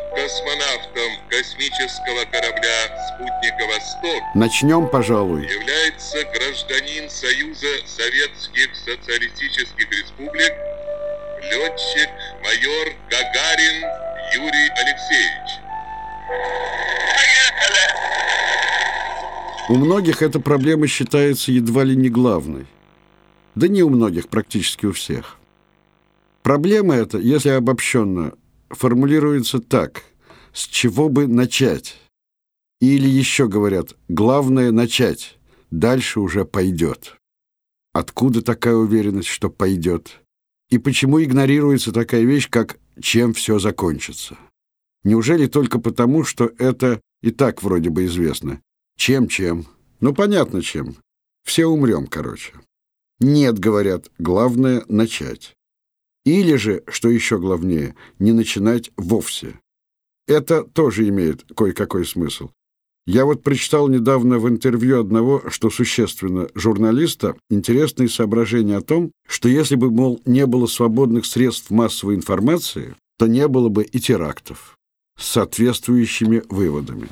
Космонавтом космического корабля «Спутника Восток» начнем, пожалуй, является гражданин Союза Советских Социалистических Республик, летчик майор Гагарин Юрий Алексеевич. у многих эта проблема считается едва ли не главной. Да не у многих, практически у всех. Проблема эта, если обобщенно, формулируется так: с чего бы начать? Или еще говорят, главное начать, дальше уже пойдет. Откуда такая уверенность, что пойдет? И почему игнорируется такая вещь, как чем все закончится? Неужели только потому, что это и так вроде бы известно? Чем? Ну, понятно, чем. Все умрем, короче. Нет, говорят, главное начать. Или же, что еще главнее, не начинать вовсе. Это тоже имеет кое-какой смысл. Я вот прочитал недавно в интервью одного, что существенно, журналиста, интересные соображения о том, что если бы, мол, не было свободных средств массовой информации, то не было бы и терактов с соответствующими выводами.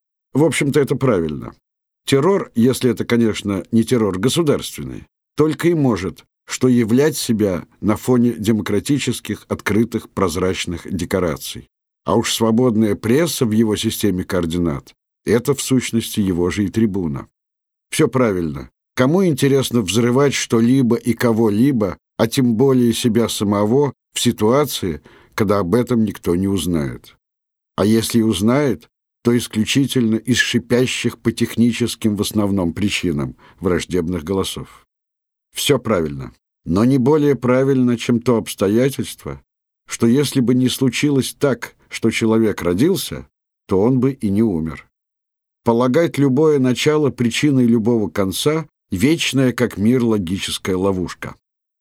В общем-то, это правильно. Террор, если это, конечно, не террор государственный, только и может, что являть себя на фоне демократических, открытых, прозрачных декораций. А уж свободная пресса в его системе координат — это, в сущности, его же и трибуна. Все правильно. Кому интересно взрывать что-либо и кого-либо, а тем более себя самого, в ситуации, когда об этом никто не узнает? А если и узнает, то исключительно из шипящих по техническим в основном причинам враждебных голосов. Все правильно, но не более правильно, чем то обстоятельство, что если бы не случилось так, что человек родился, то он бы и не умер. Полагать любое начало причиной любого конца — вечная как мир логическая ловушка.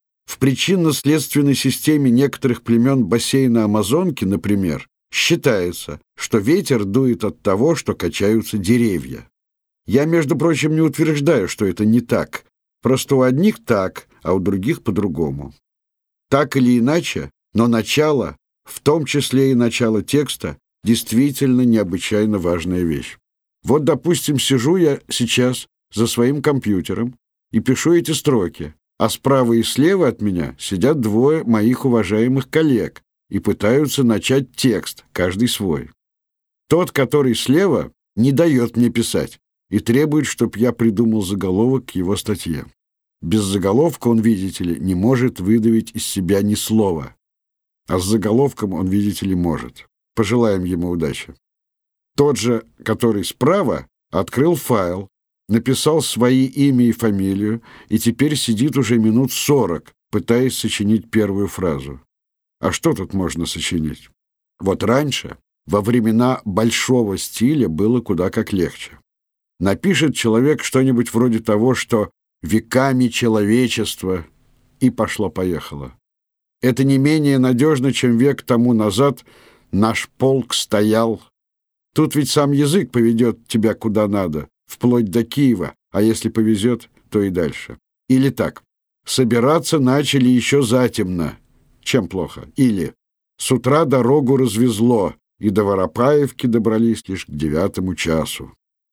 В причинно-следственной системе некоторых племен бассейна Амазонки, например, считается, что ветер дует от того, что качаются деревья. Я, между прочим, не утверждаю, что это не так. Просто у одних так, а у других по-другому. Так или иначе, но начало, в том числе и начало текста, действительно необычайно важная вещь. Вот, допустим, сижу я сейчас за своим компьютером и пишу эти строки, а справа и слева от меня сидят двое моих уважаемых коллег и пытаются начать текст, каждый свой. Тот, который слева, не дает мне писать и требует, чтоб я придумал заголовок к его статье. Без заголовка он, видите ли, не может выдавить из себя ни слова. А с заголовком он, видите ли, может. Пожелаем ему удачи. Тот же, который справа, открыл файл, написал свои имя и фамилию и теперь сидит уже минут 40, пытаясь сочинить первую фразу. А что тут можно сочинить? Вот раньше, во времена большого стиля, было куда как легче. Напишет человек что-нибудь вроде того, что «веками человечества» и пошло-поехало. Это не менее надежно, чем век тому назад «наш полк стоял». Тут ведь сам язык поведет тебя куда надо, вплоть до Киева, а если повезет, то и дальше. Или так: собираться начали еще затемно. Чем плохо? Или с утра дорогу развезло, и до Воропаевки добрались лишь к 9 часу.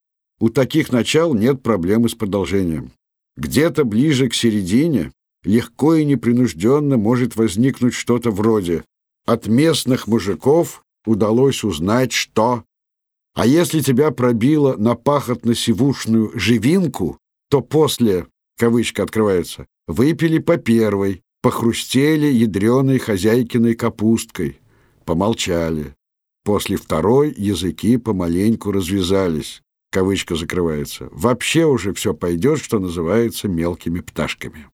У таких начал нет проблемы с продолжением. Где-то ближе к середине легко и непринужденно может возникнуть что-то вроде «от местных мужиков удалось узнать, что…». А если тебя пробило на пахотно-сивушную живинку, то после, кавычка открывается, выпили по первой, похрустели ядреной хозяйкиной капусткой, помолчали. После второй языки помаленьку развязались, кавычка закрывается. Вообще уже все пойдет, что называется, мелкими пташками.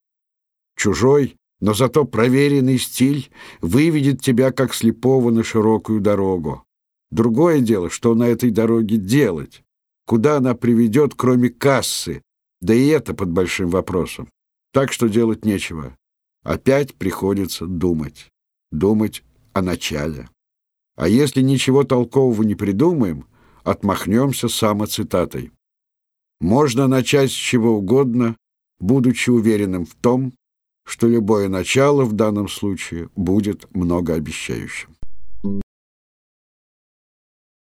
Чужой, но зато проверенный стиль выведет тебя как слепого на широкую дорогу. Другое дело, что на этой дороге делать, куда она приведет, кроме кассы, да и это под большим вопросом. Так что делать нечего. Опять приходится думать. Думать о начале. А если ничего толкового не придумаем, отмахнемся самоцитатой. Можно начать с чего угодно, будучи уверенным в том, что любое начало в данном случае будет многообещающим.